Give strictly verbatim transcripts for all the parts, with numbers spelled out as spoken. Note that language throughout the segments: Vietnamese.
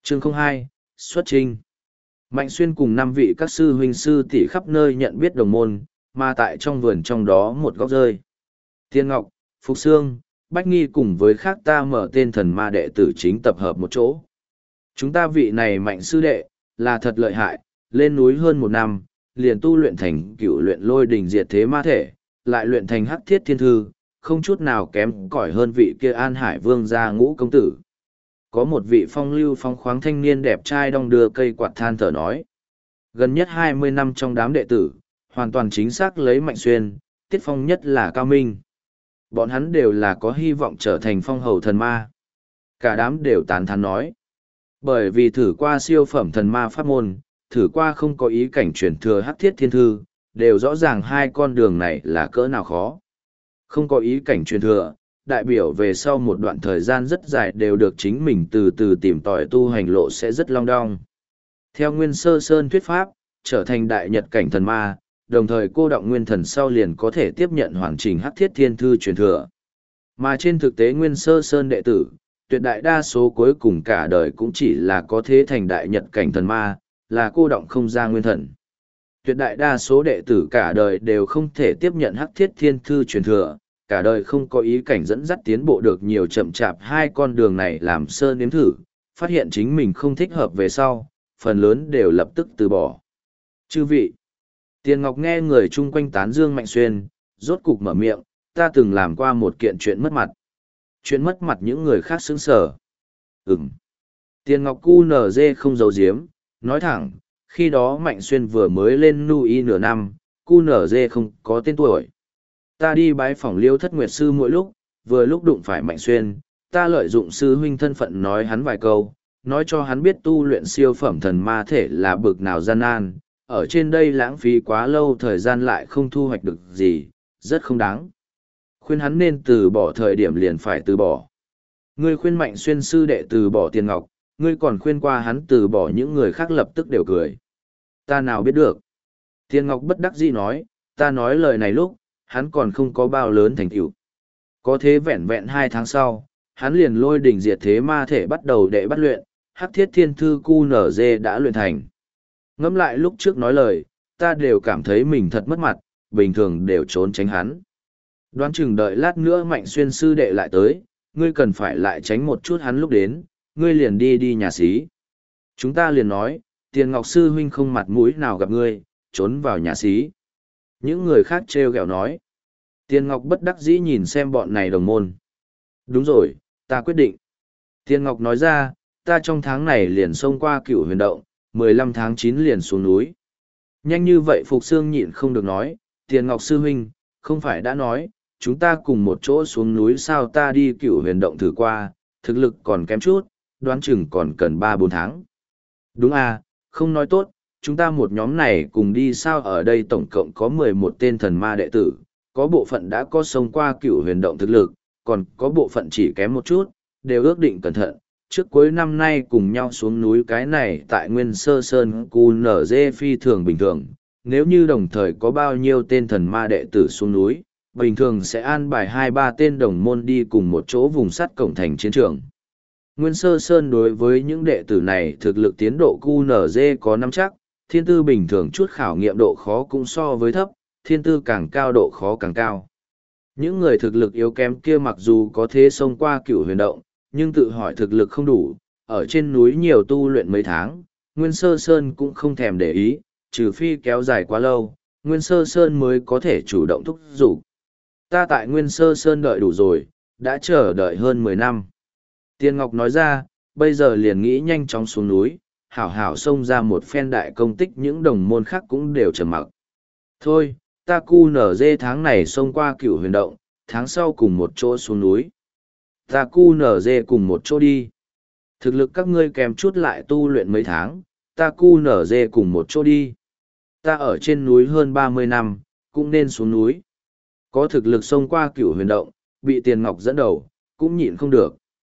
Chương không hai, xuất trinh. Mạnh Xuyên cùng năm vị các sư huynh sư tỷ khắp nơi nhận biết đồng môn, mà tại trong vườn trong đó một góc rơi. Tiên Ngọc, Phục Sương, Bách Nghi cùng với khác ta mở tên thần ma đệ tử chính tập hợp một chỗ. Chúng ta vị này mạnh sư đệ, là thật lợi hại, lên núi hơn một năm, liền tu luyện thành cựu luyện lôi đình diệt thế ma thể, lại luyện thành hắc thiết thiên thư, không chút nào kém cỏi hơn vị kia An Hải Vương gia Ngũ công tử. Có một vị phong lưu phong khoáng thanh niên đẹp trai đong đưa cây quạt than thở nói. Gần nhất hai mươi năm trong đám đệ tử, hoàn toàn chính xác lấy Mạnh Xuyên, Tiết Phong nhất là cao minh. Bọn hắn đều là có hy vọng trở thành phong hầu thần ma. Cả đám đều tán thán nói. Bởi vì thử qua siêu phẩm thần ma pháp môn, thử qua không có ý cảnh truyền thừa hắc thiết thiên thư, đều rõ ràng hai con đường này là cỡ nào khó. Không có ý cảnh truyền thừa, đại biểu về sau một đoạn thời gian rất dài đều được chính mình từ từ tìm tòi tu hành lộ sẽ rất long đong. Theo Nguyên Sơ Sơn thuyết pháp, trở thành đại nhật cảnh thần ma, đồng thời cô động nguyên thần sau liền có thể tiếp nhận hoàn chỉnh hắc thiết thiên thư truyền thừa. Mà trên thực tế Nguyên Sơ Sơn đệ tử, tuyệt đại đa số cuối cùng cả đời cũng chỉ là có thế thành đại nhật cảnh thần ma, là cô động không ra nguyên thần. Tuyệt đại đa số đệ tử cả đời đều không thể tiếp nhận hắc thiết thiên thư truyền thừa, cả đời không có ý cảnh dẫn dắt tiến bộ được nhiều chậm chạp hai con đường này làm sơ nếm thử, phát hiện chính mình không thích hợp về sau, phần lớn đều lập tức từ bỏ. Chư vị, Tiền Ngọc nghe người chung quanh tán dương Mạnh Xuyên, rốt cục mở miệng, ta từng làm qua một kiện chuyện mất mặt. Chuyện mất mặt những người khác sững sờ. Ừm. Tiền Ngọc cu nở dê không giấu giếm, nói thẳng, khi đó Mạnh Xuyên vừa mới lên nu y nửa năm, cu nở dê không có tên tuổi. Ta đi bái phỏng Liêu Thất Nguyệt sư mỗi lúc, vừa lúc đụng phải Mạnh Xuyên, ta lợi dụng sư huynh thân phận nói hắn vài câu, nói cho hắn biết tu luyện siêu phẩm thần ma thể là bực nào gian nan, ở trên đây lãng phí quá lâu thời gian lại không thu hoạch được gì, rất không đáng. Khuyên hắn nên từ bỏ thời điểm liền phải từ bỏ. Ngươi khuyên Mạnh Xuyên sư đệ từ bỏ Tiền Ngọc, ngươi còn khuyên qua hắn từ bỏ những người khác lập tức đều cười. Ta nào biết được. Tiền Ngọc bất đắc dĩ nói, ta nói lời này lúc, hắn còn không có bao lớn thành tựu. Có thế vẹn vẹn hai tháng sau, hắn liền lôi đỉnh diệt thế ma thể bắt đầu đệ bắt luyện, hắc thiết thiên thư cu nở dê đã luyện thành. Ngẫm lại lúc trước nói lời, ta đều cảm thấy mình thật mất mặt, bình thường đều trốn tránh hắn. Đoán chừng đợi lát nữa Mạnh Xuyên sư đệ lại tới, ngươi cần phải lại tránh một chút hắn lúc đến, ngươi liền đi đi nhà xí. Chúng ta liền nói, Tiền Ngọc sư huynh không mặt mũi nào gặp ngươi, trốn vào nhà xí. Những người khác trêu ghẹo nói. Tiền Ngọc bất đắc dĩ nhìn xem bọn này đồng môn. Đúng rồi, ta quyết định. Tiền Ngọc nói ra, ta trong tháng này liền xông qua Cửu Huyền Động, mười lăm tháng chín liền xuống núi. Nhanh như vậy Phục Sương nhịn không được nói, Tiền Ngọc sư huynh, không phải đã nói, chúng ta cùng một chỗ xuống núi sao ta đi Cửu Huyền Động thử qua, thực lực còn kém chút, đoán chừng còn cần ba bốn tháng. Đúng à, không nói tốt, chúng ta một nhóm này cùng đi sao ở đây tổng cộng có mười một tên thần ma đệ tử, có bộ phận đã có xông qua Cửu Huyền Động thực lực, còn có bộ phận chỉ kém một chút, đều ước định cẩn thận, trước cuối năm nay cùng nhau xuống núi cái này tại Nguyên Sơ Sơn cu nở dê phi thường bình thường, nếu như đồng thời có bao nhiêu tên thần ma đệ tử xuống núi, bình thường sẽ an bài hai ba tên đồng môn đi cùng một chỗ vùng sắt cổng thành chiến trường. Nguyên Sơ Sơn đối với những đệ tử này thực lực tiến độ cu nở dê có nắm chắc, thiên tư bình thường chút khảo nghiệm độ khó cũng so với thấp, thiên tư càng cao độ khó càng cao. Những người thực lực yếu kém kia mặc dù có thế xông qua Cửu Huyền Động, nhưng tự hỏi thực lực không đủ, ở trên núi nhiều tu luyện mấy tháng, Nguyên Sơ Sơn cũng không thèm để ý, trừ phi kéo dài quá lâu, Nguyên Sơ Sơn mới có thể chủ động thúc giục. Ta tại Nguyên Sơ Sơn đợi đủ rồi, đã chờ đợi hơn mười năm. Tiên Ngọc nói ra, bây giờ liền nghĩ nhanh chóng xuống núi, hảo hảo xông ra một phen đại công tích những đồng môn khác cũng đều trầm mặc. Thôi, ta cu nở dê tháng này xông qua Cửu Huyền Động, tháng sau cùng một chỗ xuống núi. Ta cu nở dê cùng một chỗ đi. Thực lực các ngươi kèm chút lại tu luyện mấy tháng, ta cu nở dê cùng một chỗ đi. Ta ở trên núi hơn ba mươi năm, cũng nên xuống núi. Có thực lực xông qua Cửu Huyền Động, bị Tiền Ngọc dẫn đầu, cũng nhịn không được.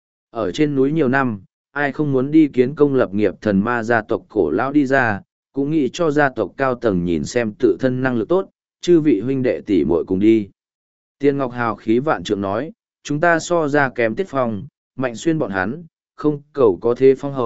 Ở trên núi nhiều năm, ai không muốn đi kiến công lập nghiệp thần ma gia tộc cổ lão đi ra, cũng nghĩ cho gia tộc cao tầng nhìn xem tự thân năng lực tốt, chư vị huynh đệ tỷ muội cùng đi. Tiền Ngọc hào khí vạn trượng nói, chúng ta so ra kém Tiết Phong, Mạnh Xuyên bọn hắn, không cầu có thế phong hầu,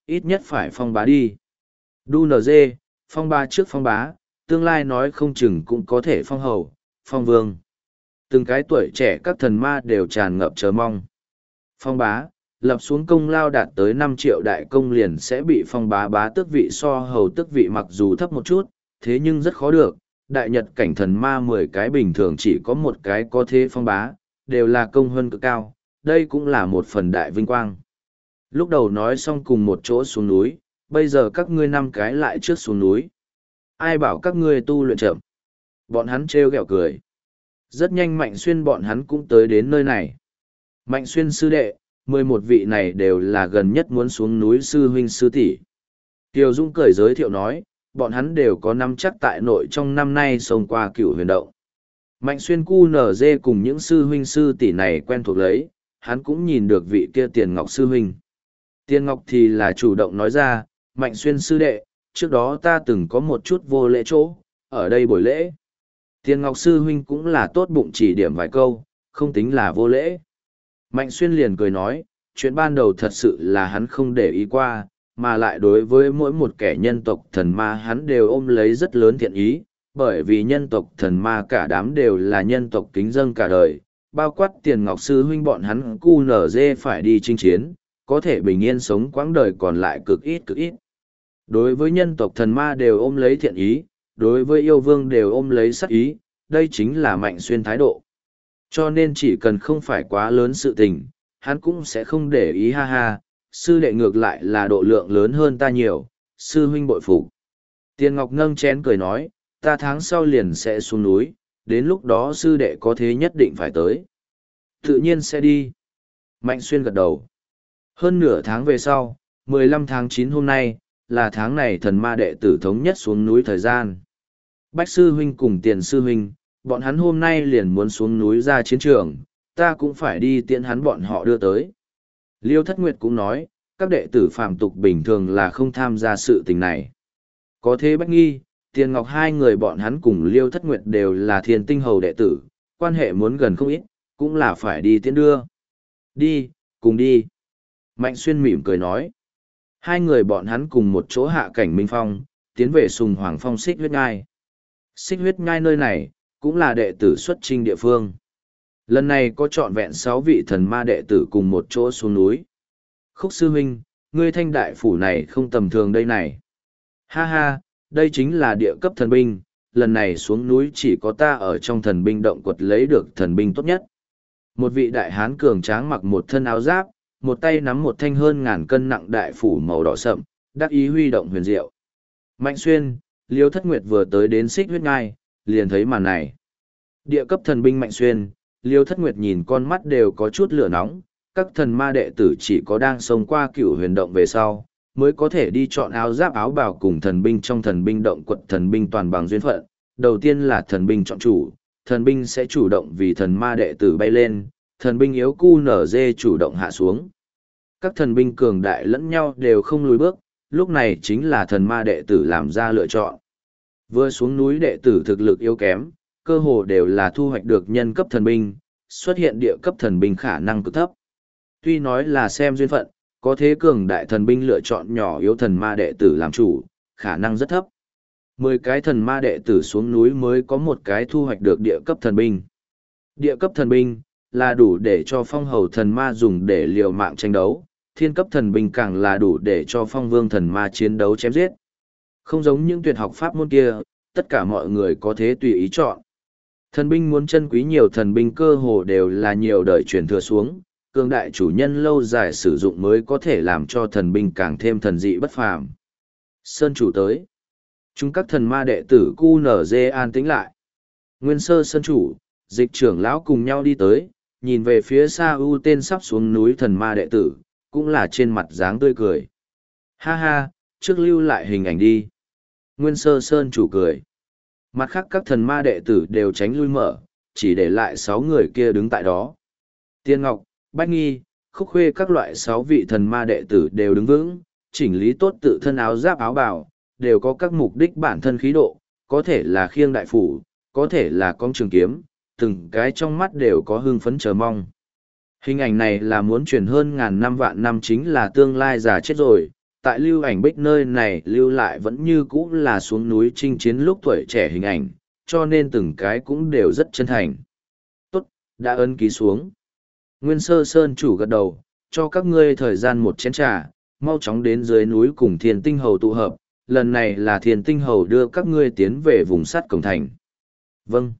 ít nhất phải phong bá đi. Đu en giê, phong bá trước phong bá, tương lai nói không chừng cũng có thể phong hầu, phong vương. Từng cái tuổi trẻ các thần ma đều tràn ngập chờ mong. Phong bá, lập xuống công lao đạt tới năm triệu đại công liền sẽ bị phong bá bá tước vị so hầu tước vị mặc dù thấp một chút, thế nhưng rất khó được. Đại nhật cảnh thần ma mười cái bình thường chỉ có một cái có thế phong bá, đều là công hơn cực cao, đây cũng là một phần đại vinh quang. Lúc đầu nói xong cùng một chỗ xuống núi, bây giờ các ngươi năm cái lại trước xuống núi. Ai bảo các ngươi tu luyện chậm? Bọn hắn trêu ghẹo cười. Rất nhanh Mạnh Xuyên bọn hắn cũng tới đến nơi này. Mạnh Xuyên sư đệ, mười một vị này đều là gần nhất muốn xuống núi sư huynh sư tỷ. Kiều Dung cười giới thiệu nói, bọn hắn đều có năm chắc tại nội trong năm nay xông qua cửu huyền động. Mạnh Xuyên cu nở dê cùng những sư huynh sư tỷ này quen thuộc lấy, hắn cũng nhìn được vị kia Tiền Ngọc sư huynh. Tiền Ngọc thì là chủ động nói ra, Mạnh Xuyên sư đệ, trước đó ta từng có một chút vô lễ chỗ, ở đây buổi lễ. Tiền Ngọc sư huynh cũng là tốt bụng chỉ điểm vài câu, không tính là vô lễ. Mạnh Xuyên liền cười nói, chuyện ban đầu thật sự là hắn không để ý qua, mà lại đối với mỗi một kẻ nhân tộc thần ma hắn đều ôm lấy rất lớn thiện ý, bởi vì nhân tộc thần ma cả đám đều là nhân tộc kính dâng cả đời, bao quát Tiền Ngọc sư huynh bọn hắn cu nở dê phải đi chinh chiến, có thể bình yên sống quãng đời còn lại cực ít cực ít. Đối với nhân tộc thần ma đều ôm lấy thiện ý, đối với yêu vương đều ôm lấy sát ý, đây chính là Mạnh Xuyên thái độ. Cho nên chỉ cần không phải quá lớn sự tình, hắn cũng sẽ không để ý ha ha, sư đệ ngược lại là độ lượng lớn hơn ta nhiều, sư huynh bội phục. Tiền Ngọc nâng chén cười nói, ta tháng sau liền sẽ xuống núi, đến lúc đó sư đệ có thế nhất định phải tới. Tự nhiên sẽ đi. Mạnh Xuyên gật đầu. Hơn nửa tháng về sau, mười lăm tháng chín hôm nay, là tháng này thần ma đệ tử thống nhất xuống núi thời gian. Bách sư huynh cùng Tiền sư huynh, bọn hắn hôm nay liền muốn xuống núi ra chiến trường, ta cũng phải đi tiễn hắn bọn họ đưa tới. Liêu Thất Nguyệt cũng nói, các đệ tử phàm tục bình thường là không tham gia sự tình này. Có thế Bách Nghi, Tiền Ngọc hai người bọn hắn cùng Liêu Thất Nguyệt đều là thiên tinh hầu đệ tử, quan hệ muốn gần không ít, cũng là phải đi tiễn đưa. Đi, cùng đi. Mạnh Xuyên mỉm cười nói. Hai người bọn hắn cùng một chỗ hạ cảnh Minh Phong, tiến về Sùng Hoàng Phong Xích Huyết Ngai. Xích Huyết Ngai nơi này, cũng là đệ tử xuất trinh địa phương. Lần này có trọn vẹn sáu vị thần ma đệ tử cùng một chỗ xuống núi. Khúc sư huynh, ngươi thanh đại phủ này không tầm thường đây này. Ha ha, đây chính là địa cấp thần binh, lần này xuống núi chỉ có ta ở trong thần binh động quật lấy được thần binh tốt nhất. Một vị đại hán cường tráng mặc một thân áo giáp, một tay nắm một thanh hơn ngàn cân nặng đại phủ màu đỏ sậm, đắc ý huy động huyền diệu. Mạnh Xuyên, Liêu Thất Nguyệt vừa tới đến Xích Huyết Ngai, liền thấy màn này. Địa cấp thần binh Mạnh Xuyên, Liêu Thất Nguyệt nhìn con mắt đều có chút lửa nóng, các thần ma đệ tử chỉ có đang xông qua cửu huyền động về sau, mới có thể đi chọn áo giáp áo bào cùng thần binh trong thần binh động quật thần binh toàn bằng duyên phận. Đầu tiên là thần binh chọn chủ, thần binh sẽ chủ động vì thần ma đệ tử bay lên, thần binh yếu cu nở dê chủ động hạ xuống. Các thần binh cường đại lẫn nhau đều không lùi bước, lúc này chính là thần ma đệ tử làm ra lựa chọn. Vừa xuống núi đệ tử thực lực yếu kém, cơ hồ đều là thu hoạch được nhân cấp thần binh, xuất hiện địa cấp thần binh khả năng cực thấp. Tuy nói là xem duyên phận, có thế cường đại thần binh lựa chọn nhỏ yếu thần ma đệ tử làm chủ, khả năng rất thấp. Mười cái thần ma đệ tử xuống núi mới có một cái thu hoạch được địa cấp thần binh. Địa cấp thần binh là đủ để cho phong hầu thần ma dùng để liều mạng tranh đấu, thiên cấp thần binh càng là đủ để cho phong vương thần ma chiến đấu chém giết. Không giống những tuyệt học pháp môn kia, tất cả mọi người có thế tùy ý chọn. Thần binh muốn chân quý nhiều thần binh cơ hồ đều là nhiều đời truyền thừa xuống, cường đại chủ nhân lâu dài sử dụng mới có thể làm cho thần binh càng thêm thần dị bất phàm. Sơn chủ tới. Chúng các thần ma đệ tử cu nở dê an tĩnh lại. Nguyên sơ sơn chủ, dịch trưởng lão cùng nhau đi tới, nhìn về phía xa ưu tên sắp xuống núi thần ma đệ tử, cũng là trên mặt dáng tươi cười. Ha ha, trước lưu lại hình ảnh đi. Nguyên sơ sơn chủ cười. Mặt khác các thần ma đệ tử đều tránh lui mở, chỉ để lại sáu người kia đứng tại đó. Tiên Ngọc, Bách Nghi, Khúc Khuê các loại sáu vị thần ma đệ tử đều đứng vững, chỉnh lý tốt tự thân áo giáp áo bào, đều có các mục đích bản thân khí độ, có thể là khiêng đại phủ, có thể là con trường kiếm, từng cái trong mắt đều có hưng phấn chờ mong. Hình ảnh này là muốn truyền hơn ngàn năm vạn năm chính là tương lai già chết rồi, tại lưu ảnh bích nơi này lưu lại vẫn như cũ là xuống núi chinh chiến lúc tuổi trẻ hình ảnh, cho nên từng cái cũng đều rất chân thành. Tốt, đã ấn ký xuống. Nguyên Sơ Sơn chủ gật đầu, cho các ngươi thời gian một chén trà, mau chóng đến dưới núi cùng Thiên Tinh Hầu tụ hợp, lần này là Thiên Tinh Hầu đưa các ngươi tiến về vùng sắt cổng thành. Vâng.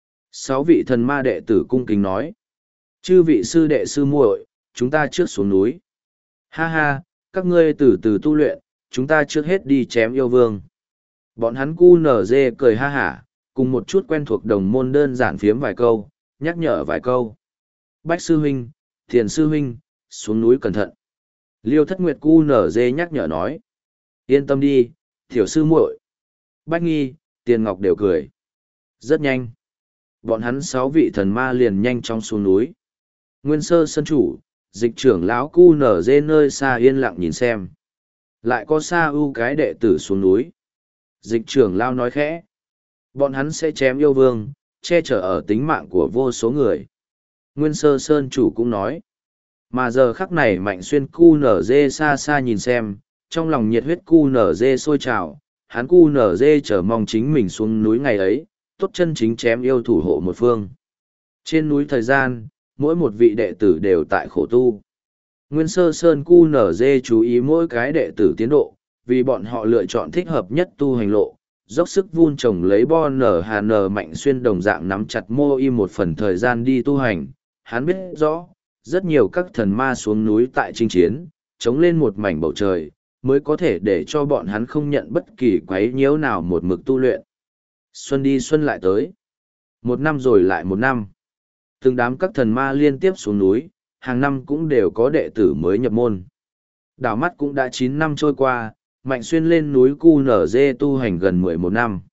Sáu vị thần ma đệ tử cung kính nói. Chư vị sư đệ sư muội, chúng ta trước xuống núi. Ha ha, các ngươi từ từ tu luyện, chúng ta trước hết đi chém yêu vương. Bọn hắn cu nở dê cười ha hả, cùng một chút quen thuộc đồng môn đơn giản phiếm vài câu, nhắc nhở vài câu. Bách sư huynh, Thiền sư huynh, xuống núi cẩn thận. Liêu Thất Nguyệt cu nở dê nhắc nhở nói. Yên tâm đi, tiểu sư muội. Bách Nghi, Tiền Ngọc đều cười. Rất nhanh. Bọn hắn sáu vị thần ma liền nhanh chóng xuống núi. Nguyên Sơ Sân chủ, dịch trưởng lão cu nở dê nơi xa yên lặng nhìn xem. Lại có Sa ưu cái đệ tử xuống núi. Dịch trưởng lão nói khẽ. Bọn hắn sẽ chém yêu vương, che chở ở tính mạng của vô số người. Nguyên Sơ Sơn chủ cũng nói. Mà giờ khắc này Mạnh Xuyên cu nở dê xa xa nhìn xem, trong lòng nhiệt huyết cu nở dê sôi trào, hắn cu nở dê chờ mong chính mình xuống núi ngày ấy, tốt chân chính chém yêu thủ hộ một phương. Trên núi thời gian, mỗi một vị đệ tử đều tại khổ tu. Nguyên Sơ Sơn cu nở dê chú ý mỗi cái đệ tử tiến độ, vì bọn họ lựa chọn thích hợp nhất tu hành lộ, dốc sức vun trồng lấy bo nở hà nở Mạnh Xuyên đồng dạng nắm chặt mô y một phần thời gian đi tu hành. Hắn biết rõ, rất nhiều các thần ma xuống núi tại chinh chiến, chống lên một mảnh bầu trời, mới có thể để cho bọn hắn không nhận bất kỳ quấy nhiễu nào một mực tu luyện. Xuân đi xuân lại tới. Một năm rồi lại một năm. Từng đám các thần ma liên tiếp xuống núi, hàng năm cũng đều có đệ tử mới nhập môn. Đảo mắt cũng đã chín năm trôi qua, Mạnh Xuyên lên núi cu nở dê tu hành gần mười một năm.